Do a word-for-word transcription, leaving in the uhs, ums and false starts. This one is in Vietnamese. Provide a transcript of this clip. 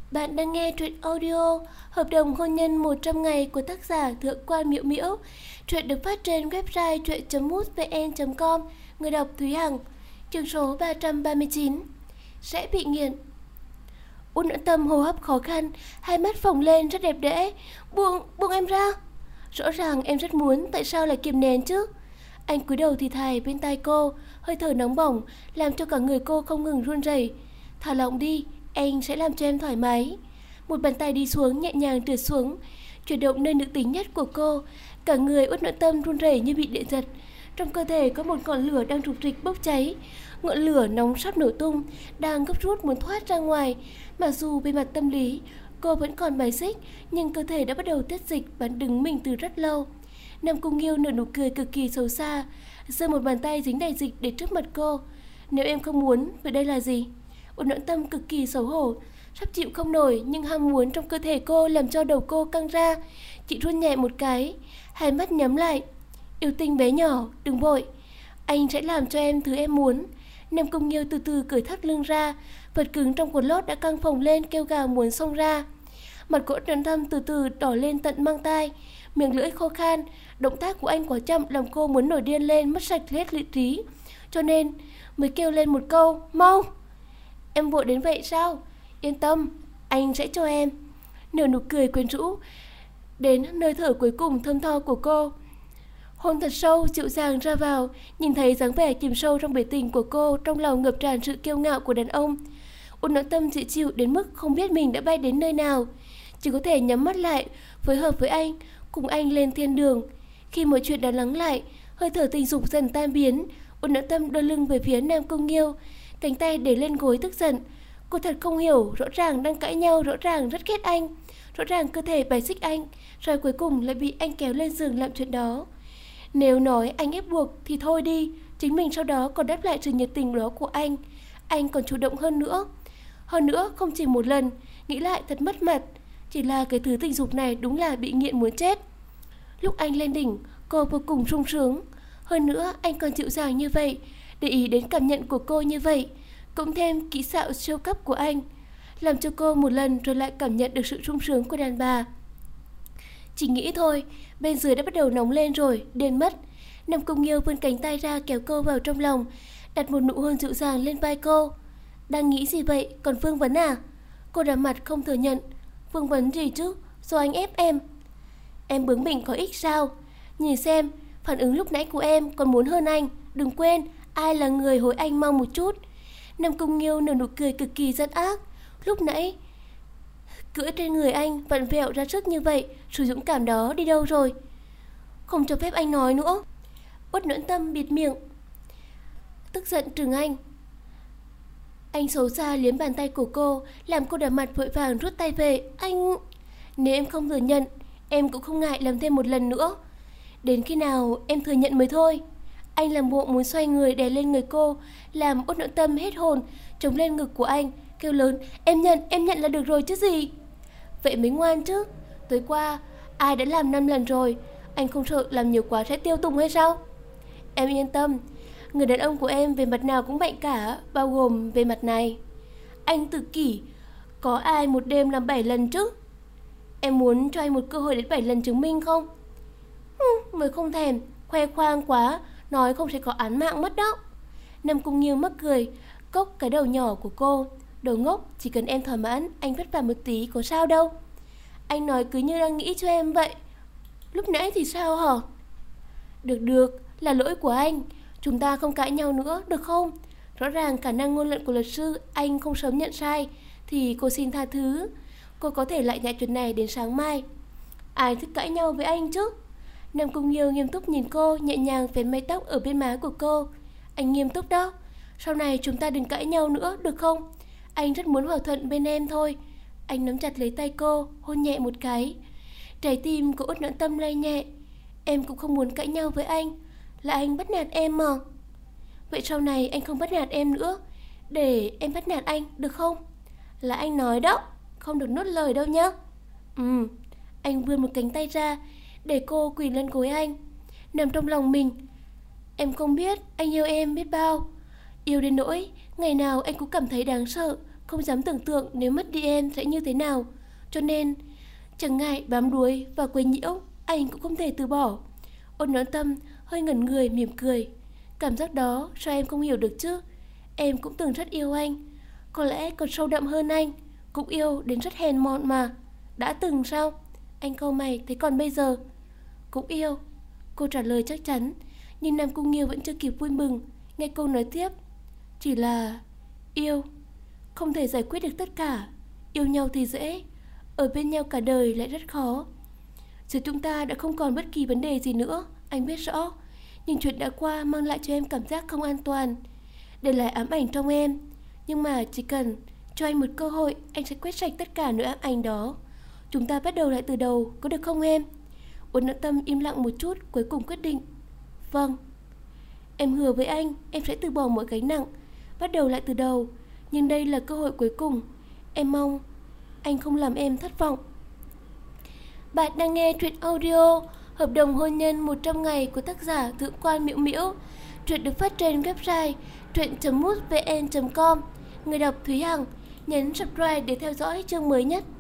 Bạn đang nghe truyện audio Hợp đồng hôn nhân một trăm ngày của tác giả Thượng quan Miễu Miễu. Truyện được phát trên website truyện chấm mútvn chấm com. Người đọc Thúy Hằng. Chương số ba trăm ba mươi chín. Sẽ bị nghiện. Út Noãn Tâm hô hấp khó khăn, hai mắt phồng lên rất đẹp đẽ. Buông, buông em ra. Rõ ràng em rất muốn, tại sao lại kiềm nén chứ? Anh cúi đầu thì thào bên tai cô, hơi thở nóng bỏng làm cho cả người cô không ngừng run rẩy. Thả lỏng đi, anh sẽ làm cho em thoải mái. Một bàn tay đi xuống nhẹ nhàng trượt xuống, chuyển động nơi nữ tính nhất của cô. Cả người Út Noãn Tâm run rẩy như bị điện giật. Trong cơ thể có một ngọn lửa đang rục rịch bốc cháy. Ngọn lửa nóng sắp nổ tung, đang gấp rút muốn thoát ra ngoài. Mặc dù về mặt tâm lý cô vẫn còn bài xích, nhưng cơ thể đã bắt đầu tiết dịch bắn đứng mình từ rất lâu. Nam Cung Nghiêu nở nụ cười cực kỳ xấu xa, giơ một bàn tay dính đầy dịch để trước mặt cô. Nếu em không muốn, vậy đây là gì? Út Noãn Tâm cực kỳ xấu hổ, sắp chịu không nổi, nhưng ham muốn trong cơ thể cô làm cho đầu cô căng ra. Chị run nhẹ một cái, hai mắt nhắm lại. Yêu tinh bé nhỏ, đừng vội, anh sẽ làm cho em thứ em muốn. Nam Cung Nghiêu từ từ cởi thắt lưng ra, vật cứng trong quần lót đã căng phồng lên kêu gào muốn xông ra. Mặt của Út Noãn Tâm từ từ đỏ lên tận mang tai, miệng lưỡi khô khan. Động tác của anh quá chậm làm cô muốn nổi điên lên, mất sạch hết lý trí, cho nên mới kêu lên một câu mau. Em vội đến vậy sao? Yên tâm, anh sẽ cho em. Nở nụ cười quyến rũ đến nơi thở cuối cùng thơm tho của cô. Hôn thật sâu, dịu dàng ra vào. Nhìn thấy dáng vẻ chìm sâu trong bể tình của cô, trong lòng ngập tràn sự kiêu ngạo của đàn ông. Út Noãn Tâm dịu chịu đến mức không biết mình đã bay đến nơi nào, chỉ có thể nhắm mắt lại, phối hợp với anh, cùng anh lên thiên đường. Khi mọi chuyện đã lắng lại, hơi thở tình dục dần tan biến, Út Noãn Tâm đưa lưng về phía Nam Cung Nghiêu, cánh tay để lên gối tức giận. Cô thật không hiểu, rõ ràng đang cãi nhau, rõ ràng rất ghét anh, rõ ràng cơ thể bài xích anh, rồi cuối cùng lại bị anh kéo lên giường làm chuyện đó. Nếu nói anh ép buộc thì thôi đi, chính mình sau đó còn đáp lại sự nhiệt tình đó của anh. Anh còn chủ động hơn nữa. Hơn nữa không chỉ một lần, nghĩ lại thật mất mặt. Chỉ là cái thứ tình dục này đúng là bị nghiện muốn chết. Lúc anh lên đỉnh, cô vô cùng sung sướng. Hơn nữa anh còn dịu dàng như vậy, để ý đến cảm nhận của cô như vậy, cộng thêm kỹ xảo siêu cấp của anh, làm cho cô một lần rồi lại cảm nhận được sự sung sướng của đàn bà. Chỉ nghĩ thôi, bên dưới đã bắt đầu nóng lên rồi, điên mất. Nam Cung Nghiêu vươn cánh tay ra kéo cô vào trong lòng, đặt một nụ hôn dịu dàng lên vai cô. Đang nghĩ gì vậy, còn vương vấn à? Cô đỏ mặt không thừa nhận. Vương vấn gì chứ, do anh ép em. Em bướng bỉnh có ích sao? Nhìn xem, phản ứng lúc nãy của em còn muốn hơn anh. Đừng quên, ai là người hối anh mau một chút. Nam Cung Nghiêu nở nụ cười cực kỳ gian ác. Lúc nãy cưỡi trên người anh vặn vẹo ra sức như vậy, sự dũng cảm đó đi đâu rồi? Không cho phép anh nói nữa. Út Noãn Tâm bịt miệng, tức giận trừng anh. Anh xấu xa liếm bàn tay của cô, làm cô đỏ mặt vội vàng rút tay về. Anh... Nếu em không thừa nhận, em cũng không ngại làm thêm một lần nữa. Đến khi nào em thừa nhận mới thôi. Anh làm bộ muốn xoay người đè lên người cô, làm Út Noãn Tâm hết hồn, chống lên ngực của anh, kêu lớn. Em nhận, em nhận là được rồi chứ gì. Vậy mới ngoan chứ. Tối qua, ai đã làm năm lần rồi, anh không sợ làm nhiều quá sẽ tiêu tùng hay sao? Em yên tâm, người đàn ông của em về mặt nào cũng mạnh cả, bao gồm về mặt này. Anh tự kỷ, có ai một đêm làm bảy lần chứ? Em muốn cho anh một cơ hội đến bảy lần chứng minh không? Hừ, mới không thèm, khoe khoang quá, nói không sẽ có án mạng mất đó. Nam Cung Nghiêu mắc cười, cốc cái đầu nhỏ của cô. Đồ ngốc, chỉ cần em thỏa mãn, anh vất vả một tí có sao đâu. Anh nói cứ như đang nghĩ cho em vậy. Lúc nãy thì sao hả? Được được, là lỗi của anh. Chúng ta không cãi nhau nữa, được không? Rõ ràng khả năng ngôn luận của luật sư anh không sớm nhận sai, thì cô xin tha thứ. Cô có thể lại nhại chuyện này đến sáng mai. Ai thích cãi nhau với anh chứ? Nam Cung Nghiêu nghiêm túc nhìn cô, nhẹ nhàng vén mái tóc ở bên má của cô. Anh nghiêm túc đó. Sau này chúng ta đừng cãi nhau nữa, được không? Anh rất muốn hòa thuận bên em thôi. Anh nắm chặt lấy tay cô, hôn nhẹ một cái. Trái tim của Út Noãn Tâm lay nhẹ. Em cũng không muốn cãi nhau với anh, là anh bắt nạt em mà. Vậy sau này anh không bắt nạt em nữa, để em bắt nạt anh, được không? Là anh nói đó, không được nuốt lời đâu nhá. Ừ. Anh vươn một cánh tay ra, để cô quỳ lên gối anh, nằm trong lòng mình. Em không biết anh yêu em biết bao, yêu đến nỗi ngày nào anh cũng cảm thấy đáng sợ, không dám tưởng tượng nếu mất đi em sẽ như thế nào. Cho nên, chẳng ngại bám đuối và quấy nhiễu, anh cũng không thể từ bỏ. Ôn Noãn Tâm hơi ngẩn người mỉm cười. Cảm giác đó sao em không hiểu được chứ? Em cũng từng rất yêu anh, có lẽ còn sâu đậm hơn anh, cũng yêu đến rất hèn mọn mà. Đã từng sao? Anh cau mày, thế còn bây giờ? Cũng yêu. Cô trả lời chắc chắn, nhưng Nam Cung Nghiêu vẫn chưa kịp vui mừng. Nghe cô nói tiếp, chỉ là yêu không thể giải quyết được tất cả. Yêu nhau thì dễ, ở bên nhau cả đời lại rất khó. Giờ chúng ta đã không còn bất kỳ vấn đề gì nữa, anh biết rõ. Nhưng chuyện đã qua mang lại cho em cảm giác không an toàn, để lại ám ảnh trong em. Nhưng mà chỉ cần cho anh một cơ hội, anh sẽ quét sạch tất cả nỗi ám ảnh đó. Chúng ta bắt đầu lại từ đầu, có được không em? Uốn Noãn Tâm im lặng một chút, cuối cùng quyết định. Vâng. Em hứa với anh, em sẽ từ bỏ mọi gánh nặng, bắt đầu lại từ đầu. Nhưng đây là cơ hội cuối cùng. Em mong anh không làm em thất vọng. Bạn đang nghe truyện audio Hợp đồng hôn nhân một trăm ngày của tác giả Thượng quan Miễu Miễu. Truyện được phát trên website truyện chấm mútvn chấm com. Người đọc Thúy Hằng. Nhấn subscribe để theo dõi chương mới nhất.